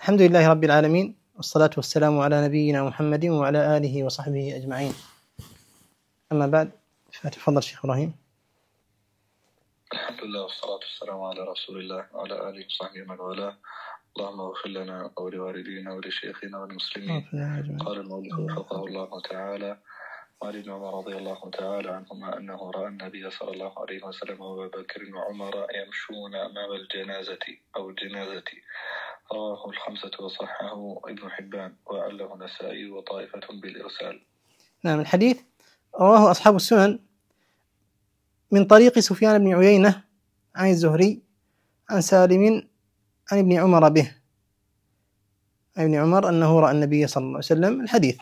الحمد لله رب العالمين، والصلاة والسلام على نبينا محمد وعلى آله وصحبه أجمعين. أما بعد، فتفضل شيخ إبراهيم. الحمد لله والصلاة والسلام على رسول الله وعلى آله وصحبه من والاه. اللهم اغفر لنا ولوالدينا ولشيخنا وللمسلمين. قال المؤلف وفقه الله تعالى: وعن ابن عمر رضي الله تعالى عنهما أنه رأى النبي صلى الله عليه وسلم وأبا بكر وعمر يمشون أمام الجنازة أو الجنازة. رواه الخمسة وصححه ابن حبان وعله النسائي وطائفة بالإرسال. نعم، الحديث رواه أصحاب السنن من طريق سفيان بن عيينة عن الزهري عن سالم عن ابن عمر به، عن ابن عمر أنه رأى النبي صلى الله عليه وسلم. الحديث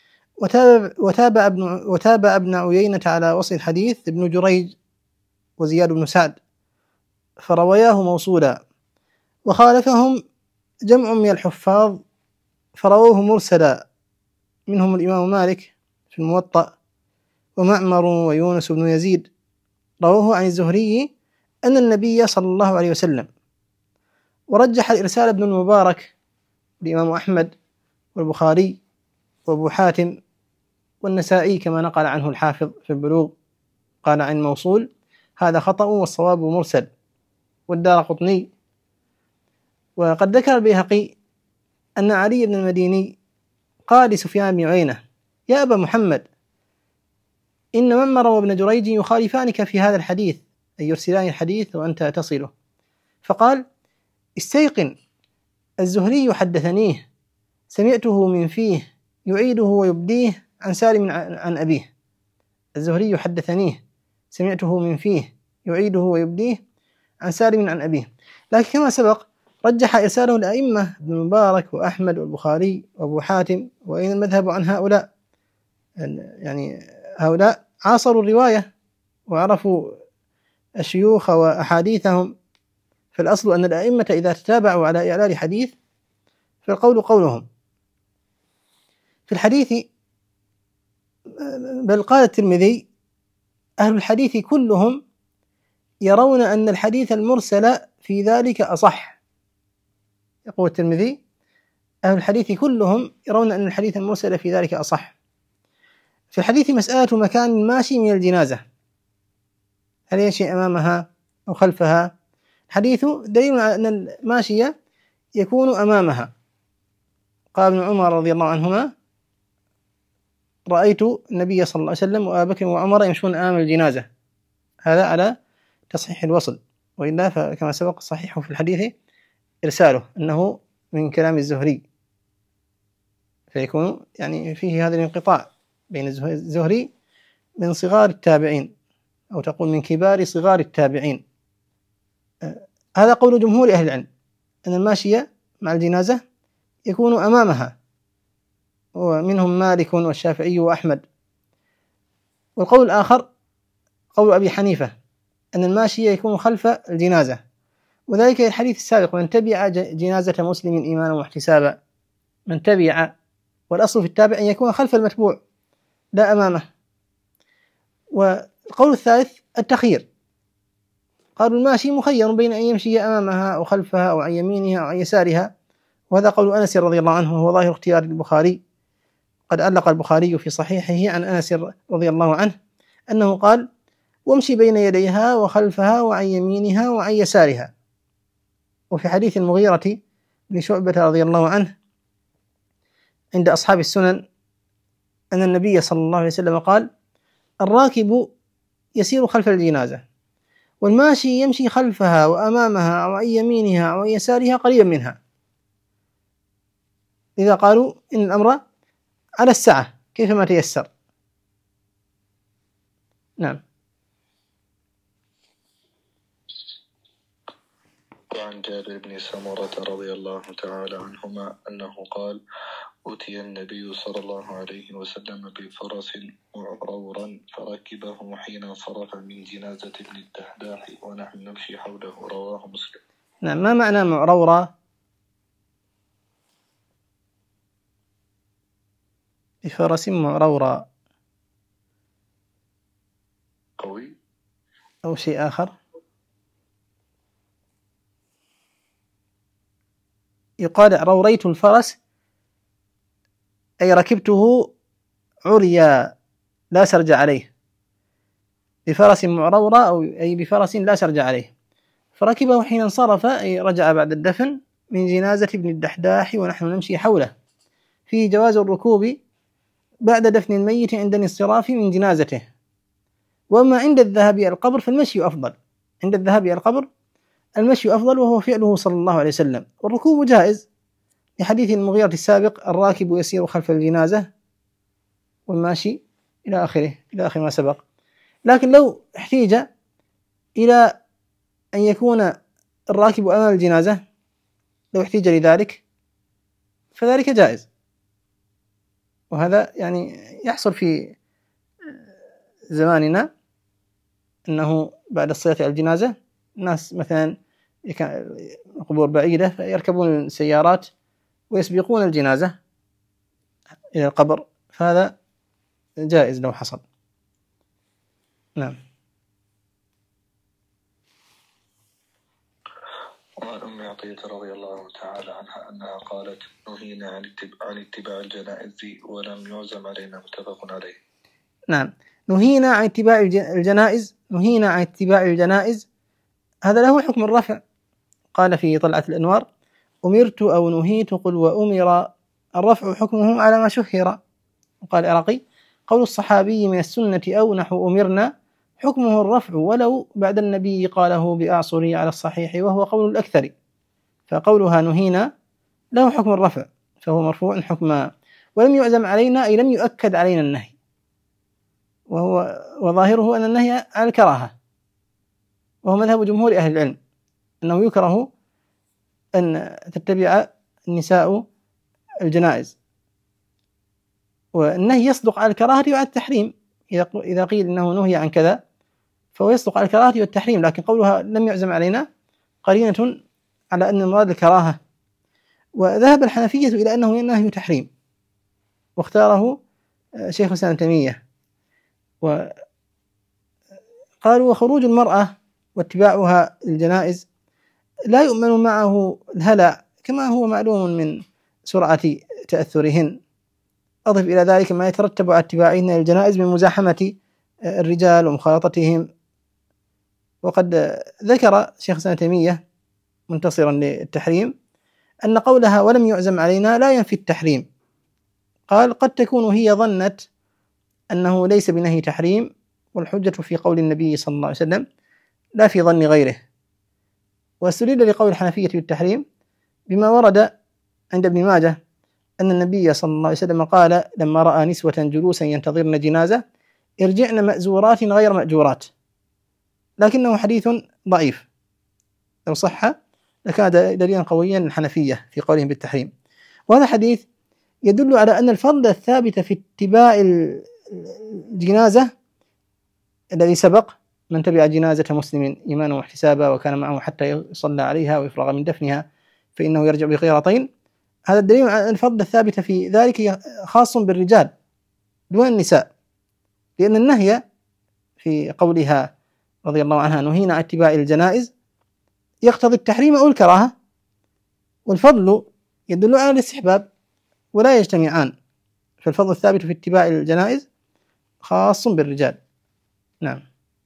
وتابع ابن عيينة على وصل الحديث ابن جريج وزياد بن سعد فروياه موصولا، وخالفهم جمع من الحفاظ فرووه مرسلا، منهم الإمام مالك في الموطأ ومعمر ويونس بن يزيد رووه عن الزهري أن النبي صلى الله عليه وسلم. ورجح الإرسال ابن المبارك الإمام أحمد والبخاري وأبو حاتم والنسائي كما نقل عنه الحافظ في البلوغ، قال عن موصول هذا خطأ والصواب مرسل. والدارقطني وقد ذكر البيهقي أن علي بن المديني قال لسفيان بن عيينة: يا أبا محمد، إن معمر وابن جريج يخالفانك في هذا الحديث، أي يرسلان الحديث وأنت تصله. فقال: استيقن، الزهري حدثنيه سمعته من فيه يعيده ويبديه عن سالم عن أبيه. الزهري حدثنيه سمعته من فيه يعيده ويبديه عن سالم عن أبيه. لكن كما سبق رجح إرساله الأئمة ابن المبارك وأحمد والبخاري وأبو حاتم، وإن المذهب عن هؤلاء، يعني هؤلاء عاصروا الرواية وعرفوا الشيوخ وأحاديثهم. فالأصل أن الأئمة إذا تتابعوا على إعلال حديث فالقول قولهم في الحديث. بل قال الترمذي: أهل الحديث كلهم يرون أن الحديث المرسل في ذلك أصح. يقول الترمذي: أهل الحديث كلهم يرون أن الحديث المرسل في ذلك أصح. في الحديث مسألة مكان الماشي من الجنازة، هل يمشي أمامها أو خلفها؟ الحديث دليل على أن الماشية يكون أمامها. قال ابن عمر رضي الله عنهما: رأيت النبي صلى الله عليه وسلم وأبا بكر وعمر يمشون أمام الجنازة. هذا على تصحيح الوصل، وإلا فكما سبق صحيحه في الحديث إرساله أنه من كلام الزهري، فيكون يعني فيه هذا الانقطاع بين الزهري من صغار التابعين، أو تقول من كبار صغار التابعين. هذا قول جمهور أهل العلم أن الماشية مع الجنازة يكون أمامها، ومنهم مالك والشافعي وأحمد. والقول الآخر قول أبي حنيفة أن الماشية يكون خلف الجنازة، وذلك الحديث السابق: من تبع جنازة مسلم إيمانا واحتسابا. من تبع، والأصل في التابع أن يكون خلف المتبوع لا أمامه. والقول الثالث التخيير، قالوا الماشي مخير بين أن يمشي أمامها أو خلفها أو عن يمينها أو عن يسارها، وهذا قول أنس رضي الله عنه وهو ظاهر اختيار البخاري. قد علق البخاري في صحيحه عن أنس رضي الله عنه أنه قال: وامشي بين يديها وخلفها وعن يمينها وعن يسارها. وفي حديث المغيرة بن شعبة رضي الله عنه عند أصحاب السنن أن النبي صلى الله عليه وسلم قال: الراكب يسير خلف الجنازة، والماشي يمشي خلفها وأمامها وعن يمينها وعن يسارها قريبا منها. إذا قالوا إن الأمر على السعة كيفما تيسر. نعم. وعن جابر بن سمرة رضي الله تعالى عنهما أنه قال: أتي النبي صلى الله عليه وسلم بفرس معرورا فركبه حين انصرف من جنازة ابن الدحداح ونحن نمشي حوله. رواه مسلم. نعم. ما معنى معرورا؟ بفرس معرورا قوي أو شيء آخر؟ يقال روريت الفرس أي ركبته عريا لا سرج عليه، بفرس معرورة أو أي بفرس لا سرج عليه، فركبه حين انصرف أي رجع بعد الدفن من جنازة ابن الدحداح ونحن نمشي حوله، فيه جواز الركوب بعد دفن الميت عند الانصراف من جنازته. وأما عند الذهاب إلى القبر فالمشي أفضل، عند الذهاب إلى القبر المشي أفضل، وهو فعله صلى الله عليه وسلم. والركوب جائز لحديث المغيرة السابق: الراكب يسير خلف الجنازة والماشي إلى آخر ما سبق. لكن لو احتيج إلى أن يكون الراكب أمام الجنازة، لو احتيج لذلك فذلك جائز، وهذا يعني يحصل في زماننا، أنه بعد الصلاة على الجنازة الناس مثلا قبور بعيدة فيركبون السيارات ويسبقون الجنازة إلى القبر، فهذا جائز لو حصل. نعم. وعن أم عطية رضي الله تعالى عنها أنها قالت: نهينا عن اتباع الجنائز ولم يعزم علينا، متفق عليه. نعم، نهينا عن اتباع الجنائز، نهينا عن اتباع الجنائز، هذا له حكم الرفع. قال في طلعة الأنوار: أمرت أو نهيت قل وأمر، الرفع حكمه على ما شهر. وقال العراقي: قول الصحابي من السنة أو نحو أمرنا حكمه الرفع ولو بعد النبي قاله بأعصري على الصحيح، وهو قول الأكثر، فقولها نهينا له حكم الرفع فهو مرفوع حكما. ولم يعزم علينا أي لم يؤكد علينا النهي، وظاهره أن النهي على الكراهة، وهو مذهب جمهور أهل العلم أنه يكره أن تتبع النساء الجنائز، والنهي يصدق على الكراهة وعلى التحريم. إذا قيل إنه نهي عن كذا فهو يصدق على الكراهة والتحريم، لكن قولها لم يعزم علينا قرينة على أن المراد الكراهة. وذهب الحنفية إلى أنه نهي تحريم، واختاره شيخ الإسلام ابن تيمية، وقالوا: وخروج المرأة واتباعها الجنائز لا يؤمن معه الهلع، كما هو معلوم من سرعة تأثرهن. أضف إلى ذلك ما يترتب على اتباعهن الجنائز من مزاحمة الرجال ومخالطتهم. وقد ذكر شيخ الإسلام ابن تيمية منتصرا للتحريم أن قولها ولم يعزم علينا لا ينفي التحريم. قال: قد تكون هي ظنت أنه ليس بنهي تحريم، والحجة في قول النبي صلى الله عليه وسلم لا في ظن غيره. واستدل لقول الحنفية بالتحريم بما ورد عند ابن ماجه أن النبي صلى الله عليه وسلم قال لما رأى نسوة جلوسا ينتظرن جنازة: ارجعن مأزورات غير مأجورات، لكنه حديث ضعيف، لو صح لكان دليلا قويا للحنفية في قولهم بالتحريم. وهذا حديث يدل على أن الفضل الثابت في اتباع الجنازة الذي سبق: من تبع جنازة مسلم إيمانا واحتسابا وكان معه حتى يصلى عليها ويفرغ من دفنها فإنه يرجع بقيرتين، هذا الدليل على الفضل الثابت في ذلك خاص بالرجال دون النساء، لأن النهي في قولها رضي الله عنها نهينا عن اتباع الجنائز يقتضي التحريم أو الكراهة، والفضل يدل على الاستحباب ولا يجتمعان، فالفضل الثابت في اتباع الجنائز خاص بالرجال. نعم.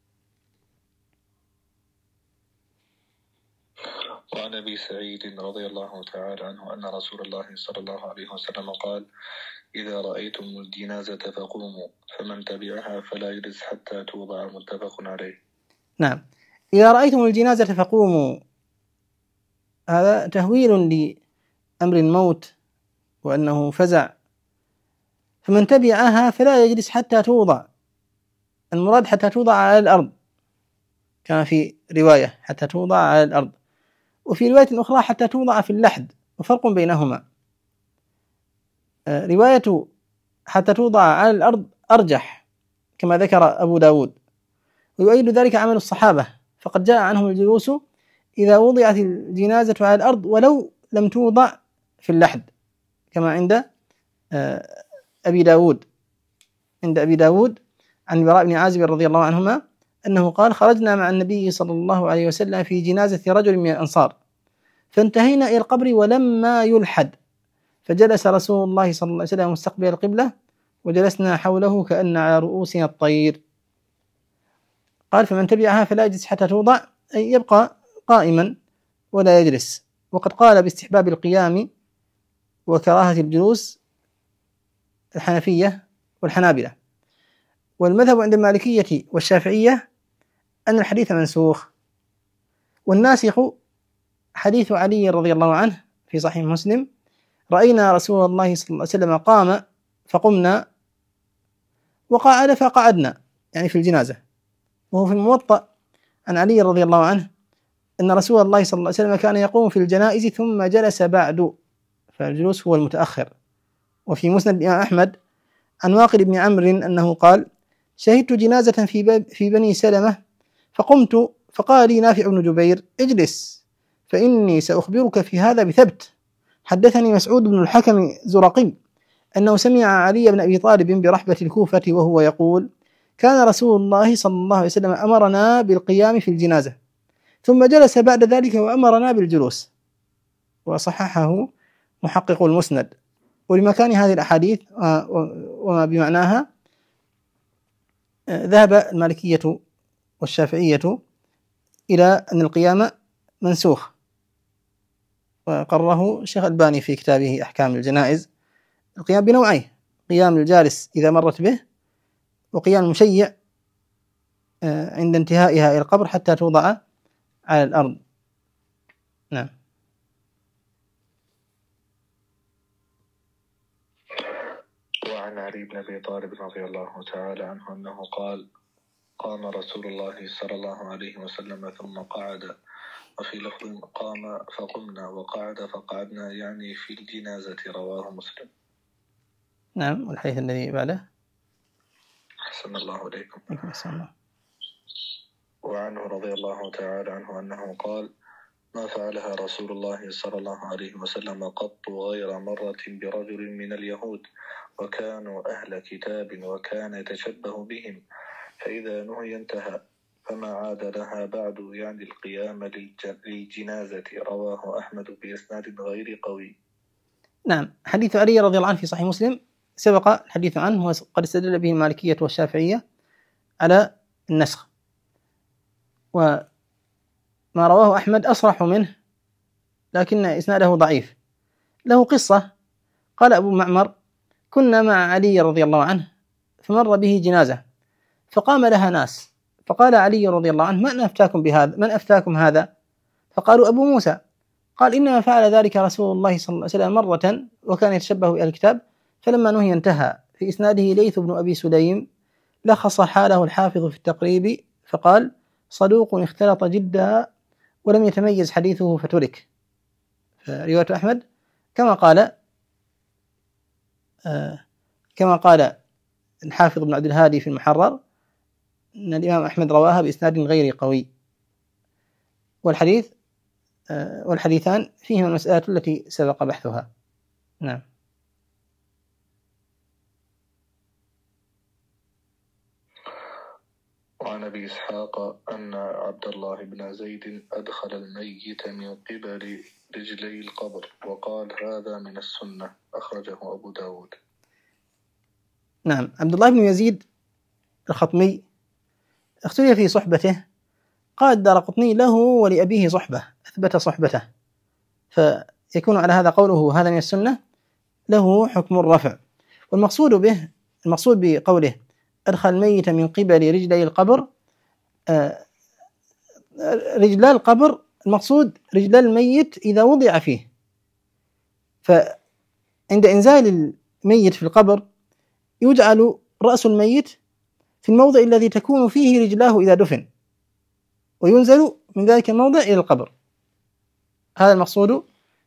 وعن أبي سعيد رضي الله تعالى عنه أن رسول الله صلى الله عليه وسلم قال: إذا رأيتم الجنازة فقوموا، فمن تبعها فلا يجلس حتى توضع، متفق عليه. نعم، إذا رأيتم الجنازة فقوموا، هذا تهويل لأمر الموت وأنه فزع، فمن تبعها فلا يجلس حتى توضع، المراد حتى توضع على الأرض، كما في رواية حتى توضع على الأرض، وفي رواية أخرى حتى توضع في اللحد، وفرق بينهما. رواية حتى توضع على الأرض أرجح كما ذكر أبو داود، ويؤيد ذلك عمل الصحابة، فقد جاء عنهم الجلوس إذا وضعت الجنازة على الأرض ولو لم توضع في اللحد، كما عند أبي داود، عند أبي داود عن البراء بن عازب رضي الله عنهما أنه قال: خرجنا مع النبي صلى الله عليه وسلم في جنازة رجل من الأنصار، فانتهينا إلى القبر ولما يلحد، فجلس رسول الله صلى الله عليه وسلم مستقبل القبلة وجلسنا حوله كأن على رؤوسنا الطير. قال فمن تبعها فلا يجلس حتى توضع، أي يبقى قائما ولا يجلس. وقد قال باستحباب القيام وكراهة الجلوس الحنفية والحنابلة. والمذهب عند المالكية والشافعية أن الحديث منسوخ، والناسخ حديث علي رضي الله عنه في صحيح مسلم: رأينا رسول الله صلى الله عليه وسلم قام فقمنا وقعد فقعدنا، يعني في الجنازة. وهو في الموطأ عن علي رضي الله عنه أن رسول الله صلى الله عليه وسلم كان يقوم في الجنائز ثم جلس بعد، فالجلوس هو المتأخر. وفي مسند الإمام أحمد عن واقد بن عمرو أنه قال: شهدت جنازة في بني سلمة فقمت فقال لي نافع بن جبير: اجلس فإني سأخبرك في هذا بثبت. حدثني مسعود بن الحكم زرقي أنه سمع علي بن أبي طالب برحبة الكوفة وهو يقول: كان رسول الله صلى الله عليه وسلم أمرنا بالقيام في الجنازة ثم جلس بعد ذلك وأمرنا بالجلوس. وصححه محقق المسند. ولمكان هذه الأحاديث وما بمعناها ذهب المالكية والشافعية إلى أن القيام منسوخ، وقرره الشيخ الألباني في كتابه أحكام الجنائز. القيام بنوعين: قيام الجالس إذا مرت به، وقيام المشيع عند انتهائها إلى القبر حتى توضع على الأرض. نعم. وعن علي بن أبي طالب رضي الله تعالى عنه أنه قال: قام رسول الله صلى الله عليه وسلم ثم قعد، وفي لفظ قام فقمنا وقعد فقعدنا، يعني في الجنازة. رواه مسلم. نعم. والحديث الذي بعده: أحسن الله إليكم. أحسن الله. وعنه رضي الله تعالى عنه أنه قال: ما فعلها رسول الله صلى الله عليه وسلم قط غير مرة برجل من اليهود، وكانوا أهل كتاب، وكان يتشبه بهم، فإذا نهي انتهى، فما عاد لها بعد، يعني القيام للجنازة. رواه أحمد بإسناد غير قوي. نعم. حديث علي رضي الله عنه في صحيح مسلم سبق الحديث عنه، وقد استدل به المالكية والشافعية على النسخ. وما رواه أحمد أصرح منه، لكن إسناده ضعيف. له قصة. قال أبو معمر: كنا مع علي رضي الله عنه فمر به جنازة فقام لها ناس، فقال علي رضي الله عنه: من أفتاكم هذا؟ فقالوا: أبو موسى. قال: إنما فعل ذلك رسول الله صلى الله عليه وسلم مرة وكان يتشبه بأهل الكتاب، فلما نهي انتهى. في إسناده ليث بن أبي سليم، لخص حاله الحافظ في التقريب فقال: صدوق اختلط جدا ولم يتميز حديثه فترك. رواية أحمد كما قال الحافظ بن عبد الهادي في المحرر أن الإمام أحمد رواها بإسناد غير قوي. والحديثان فيهما المسألة التي سبق بحثها. نعم. وعن أبي إسحاق أن عبد الله بن زيد أدخل الميت من قبل رجلي القبر وقال: هذا من السنة. أخرجه أبو داود. نعم. عبد الله بن يزيد الخطمي اختلف في صحبته. قال الدارقطني: له ولأبيه صحبة، أثبت صحبته، فيكون على هذا قوله هذا من السنة له حكم الرفع. والمقصود بقوله أدخل الميت من قبل رجلي القبر، رجلا القبر المقصود رجلا الميت إذا وضع فيه. فعند إنزال الميت في القبر يجعل رأس الميت في الموضع الذي تكون فيه رجلاه إذا دفن، وينزل من ذلك الموضع إلى القبر. هذا المقصود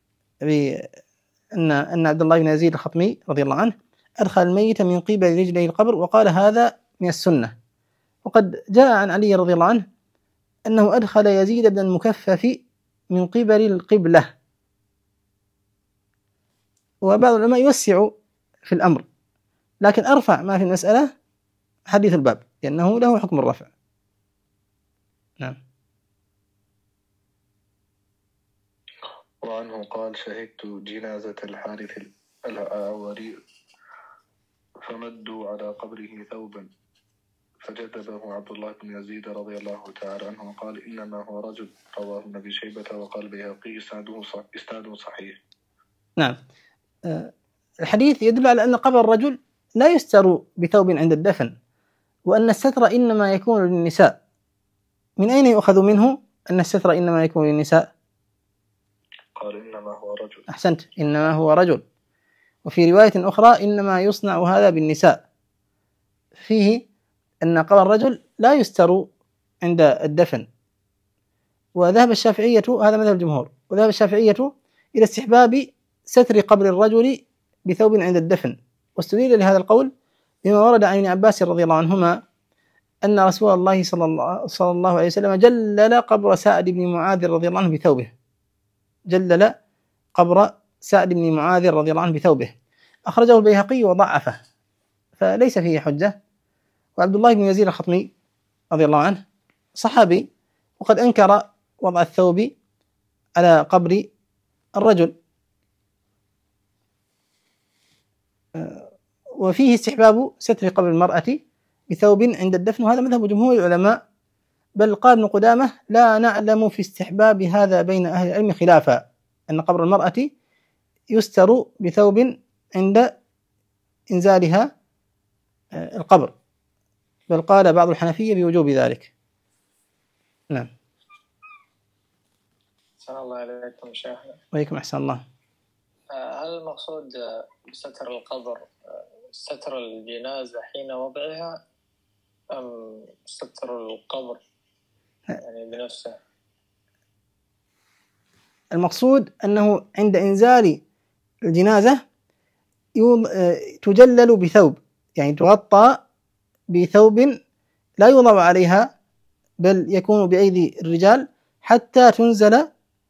بأن عبد الله بن يزيد الخطمي رضي الله عنه أدخل الميت من قبل رجلي القبر وقال: هذا من السنة. وقد جاء عن علي رضي الله عنه أنه أدخل يزيد بن المكفف من قبل القبلة. وبعض العلماء يوسع في الأمر، لكن أرفع ما في المسألة حديث الباب، لأنه له حكم الرفع. نعم. وعنه قال شهدت جنازة الحارث الأعوري فمدوا على قبره ثوبا فجذبه عبد الله بن يزيد رضي الله تعالى عنه وقال إنما هو رجل. رواه ابن أبي شيبة وقال البيهقي إسناده صحيح. نعم. الحديث يدل على أن قبر الرجل لا يستر بثوب عند الدفن، وأن الستر إنما يكون للنساء. من أين يؤخذ منه أن الستر إنما يكون للنساء؟ قال إنما هو رجل. أحسنت، إنما هو رجل. وفي رواية أخرى إنما يصنع هذا بالنساء، فيه أن قبر الرجل لا يستر عند الدفن. وذهب الشافعية، هذا مذهب الجمهور، وذهب الشافعية إلى استحباب ستر قبر الرجل بثوب عند الدفن، واستدل لهذا القول بما ورد عن ابن عباس رضي الله عنهما أن رسول الله صلى الله عليه وسلم جلل قبر سعد بن معاذ رضي الله عنه بثوبه، جلل قبر سعد بن معاذ رضي الله عنه بثوبه. أخرجه البيهقي وضعفه فليس فيه حجة. وعبد الله بن يزيد الخطمي رضي الله عنه صحابي، وقد أنكر وضع الثوب على قبر الرجل. وفيه استحباب ستر قبر المرأة بثوب عند الدفن، وهذا مذهب جمهور العلماء، بل قال ابن قدامة لا نعلم في استحباب هذا بين أهل العلم خلافا، أن قبر المرأة يستر بثوب عند إنزالها القبر، بل قال بعض الحنفية بوجوب ذلك. نعم. أحسن الله عليكم شيخنا. وعليكم أحسن الله. هل المقصود بستر القبر ستر الجنازة حين وضعها أم ستر القبر يعني بنفسه؟ المقصود أنه عند إنزال الجنازة تجلل بثوب، يعني تغطى بثوب لا يوضع عليها، بل يكون بأيدي الرجال حتى تنزل،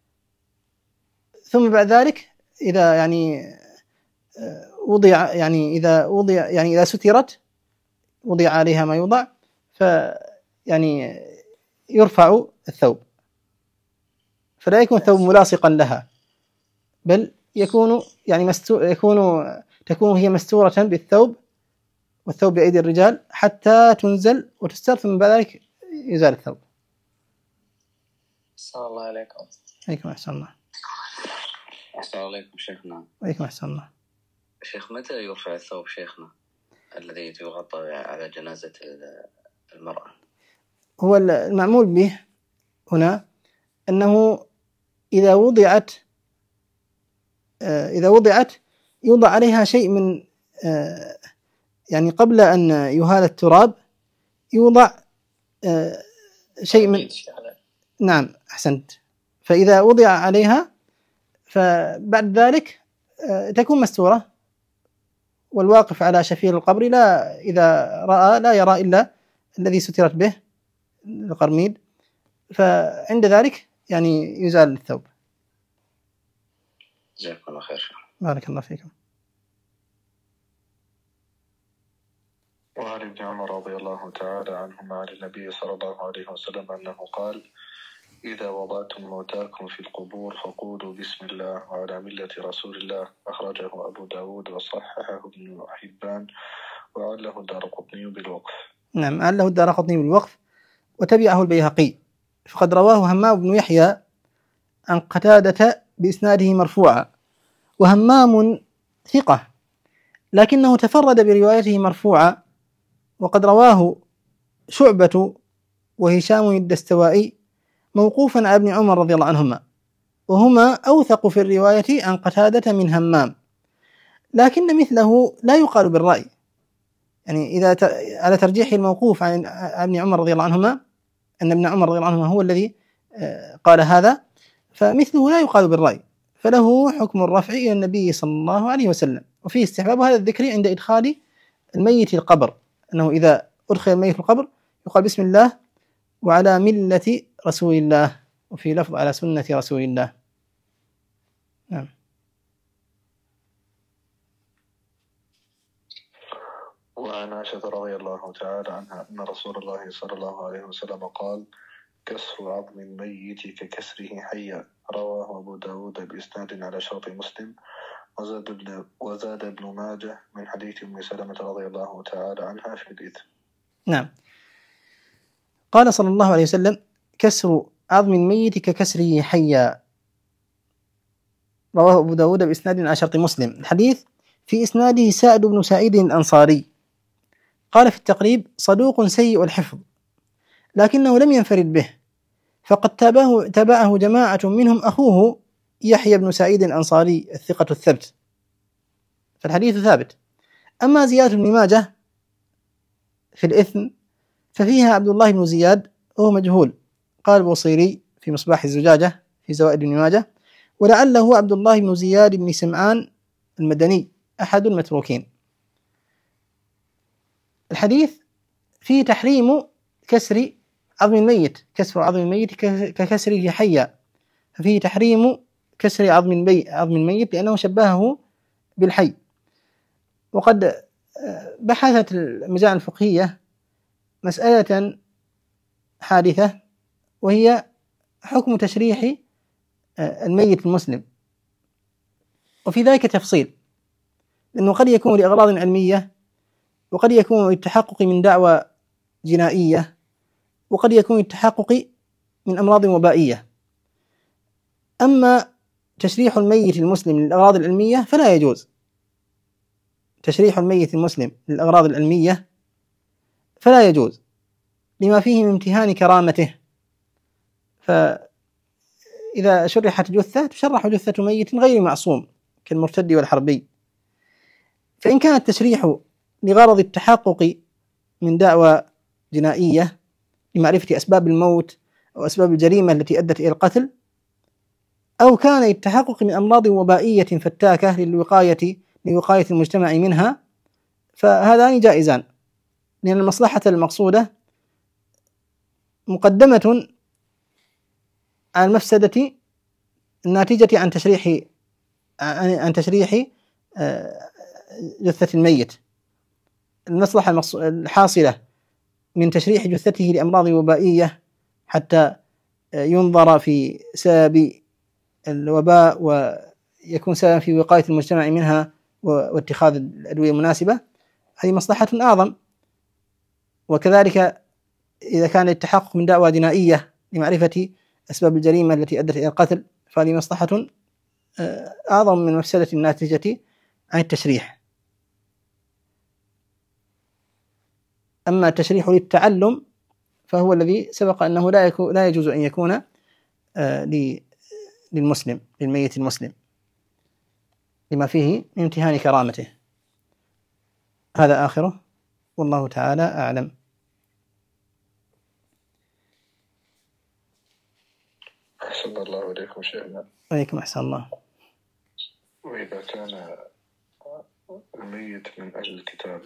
ثم بعد ذلك إذا يعني وضع، يعني إذا سترت وضع عليها ما يوضع، فيعني يرفع الثوب، فلا يكون ثوب ملاصقا لها، بل يكون يعني تكون هي مستورة بالثوب، والثوب بأيدي الرجال حتى تنزل وتستر، ثم بعد ذلك يزال الثوب. السلام الله عليكم. عليكم أحسن الله. السلام عليكم شيخنا. عليكم أحسن الله. شيخ، متى يرفع الثوب شيخنا الذي يغطى على جنازة المرأة؟ هو المعمول به هنا أنه إذا وضعت يوضع عليها شيء من يعني قبل أن يهال التراب يوضع شيء من، نعم أحسنت، فإذا وضع عليها فبعد ذلك تكون مستورة، والواقف على شفير القبر إذا رأى لا يرى إلا الذي سترت به القرميد، فعند ذلك يعني يزال الثوب. جزاكم الله خير. بارك الله فيكم. وعن ابن عمر رضي الله تعالى عنهما عن النبي صلى الله عليه وسلم أنه قال إذا وضعتم موتاكم في القبور فقولوا بسم الله وعلى ملة رسول الله. أخرجه أبو داود وصححه ابن حبان وعله الدارقطني بالوقف. نعم، عله الدارقطني بالوقف وتبعه البيهقي، فقد رواه همام بن يحيى عن قتادة بإسناده مرفوعا، وهمام ثقة لكنه تفرد بروايته مرفوعا، وقد رواه شعبة وهشام الدستوائي موقوفا على ابن عمر رضي الله عنهما، وهما أوثق في الرواية عن قتادة من همام، لكن مثله لا يقال بالرأي، يعني إذا على ترجيح الموقوف عن ابن عمر رضي الله عنهما أن ابن عمر رضي الله عنهما هو الذي قال هذا، فمثله لا يقال بالرأي، فله حكم الرفع إلى النبي صلى الله عليه وسلم. وفيه استحباب هذا الذكر عند إدخال الميت القبر، أنه إذا أدخل الميت القبر يقال بسم الله وعلى ملة رسول الله، وفي لفظ على سنة رسول الله. نعم. وعن عائشة رضي الله تعالى عنها أن رسول الله صلى الله عليه وسلم قال كسر عظم الميت ككسره حيا. رواه أبو داود بإسناد على شرط مسلم، وزاد ابن ماجه من حديث أم سلمة رضي الله تعالى عنها في الإثم. نعم. قال صلى الله عليه وسلم: كسر عظم الميت ككسره حيا. رواه أبو داود بإسناد على شرط مسلم. الحديث في إسناده سعد بن سعيد الأنصاري، قال في التقريب: صدوق سيء الحفظ، لكنه لم ينفرد به، فقد تابعه جماعة منهم أخوه يحيى بن سعيد الأنصاري الثقة الثبت، فالحديث ثابت. أما زيادة ابن ماجه في الإثم ففيها عبد الله بن زياد وهو مجهول، قال البوصيري في مصباح الزجاجة في زوائد ابن ماجه: ولعله عبد الله بن زياد بن سمعان المدني أحد المتروكين. الحديث فيه تحريم كسر عظم الميت، كسر عظم الميت ككسره حيا، ففيه تحريم كسر عظم الميت لأنه شبهه بالحي. وقد بحثت المجال الفقهية مسألة حادثة، وهي حكم تشريح الميت المسلم، وفي ذلك تفصيل، لأنه قد يكون لأغراض علمية، وقد يكون للتحقق من دعوى جنائية، وقد يكون للتحقق من أمراض وبائية. أما تشريح الميت المسلم للأغراض العلمية فلا يجوز. تشريح الميت المسلم للأغراض العلمية فلا يجوز لما فيه من امتهان كرامته، فإذا شرحت جثة تشرح جثة ميت غير معصوم كالمرتد والحربي. فإن كان التشريح لغرض التحقق من دعوى جنائية لمعرفة أسباب الموت أو أسباب الجريمة التي أدت إلى القتل، أو كان للتحقق من أمراض وبائية فتاكة لوقاية المجتمع منها، فهذان جائزان، لأن المصلحة المقصودة مقدمة على المفسدة الناتجة عن تشريح جثة الميت. المصلحة الحاصلة من تشريح جثته لأمراض وبائية حتى ينظر في سبب الوباء ويكون سببا في وقاية المجتمع منها واتخاذ الأدوية المناسبة، هذه مصلحة أعظم. وكذلك إذا كان التحقق من دعوى جنائية لمعرفة أسباب الجريمة التي أدت إلى القتل فهذه مصلحة أعظم من مفسدة الناتجة عن التشريح. أما التشريح للتعلم فهو الذي سبق أنه لا يجوز أن يكون للميت المسلم لما فيه من امتهان كرامته. هذا آخره، والله تعالى أعلم. أحسن الله إليكم شيخنا. وإليكم أحسن الله. وإذا كان الميت من أهل الكتاب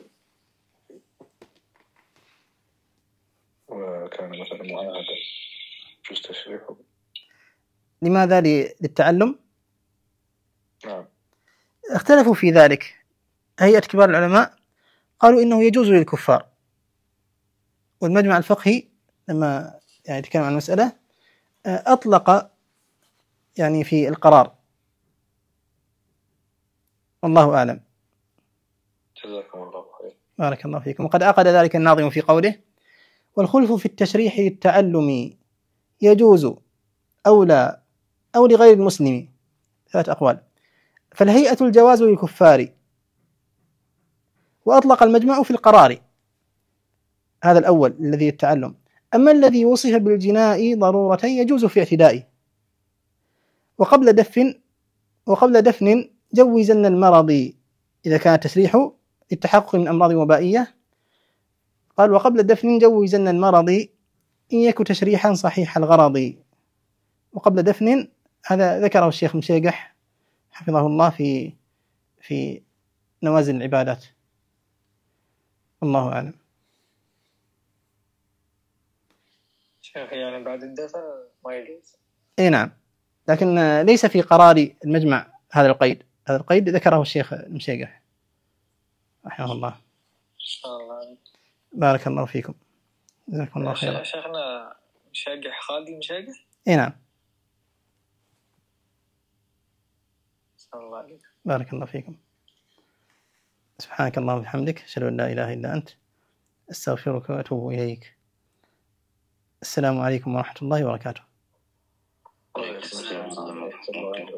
وكان مثلا معاهدا يجوز تشريحه؟ لماذا؟ للتعلم؟ نعم. اختلفوا في ذلك. هيئة كبار العلماء قالوا إنه يجوز للكفار، والمجمع الفقهي لما يتكلم عن المسألة أطلق في القرار. والله أعلم. جزاكم الله خير. بارك الله فيكم. وقد عقد ذلك الناظم في قوله: والخلف في التشريح للتعلم يجوز أو لا أو لغير المسلم، 3 أقوال. فالهيئة الجواز للكفار، وأطلق المجمع في القرار، هذا الأول الذي التعلم. أما الذي وصف بالجناء ضرورة يجوز في اعتدائه. وقبل دفن جوزن المرض إذا كان تشريح للتحقق من أمراض وبائية. قال: وقبل دفن جوزن المرض إن يكن تشريحا صحيح الغرض. وقبل دفن هذا ذكره الشيخ مشيقح حفظه الله في نوازل العبادات. الله أعلم. شيخ بعد الدفن ما يجوز؟ اي نعم، لكن ليس في قرار المجمع هذا القيد. هذا القيد ذكره الشيخ المشيقح رحمه الله. إن شاء الله. بارك الله فيكم، جزاكم الله خيرا. شيخنا مشيقح خالد المشيقح؟ اي نعم. الله عليك. بارك الله فيكم. سبحانك اللهم وبحمدك، أشهد أن لا إله إلا أنت، أستغفرك وأتوب إليك. السلام عليكم ورحمة الله وبركاته. وعليكم السلام ورحمة الله وبركاته.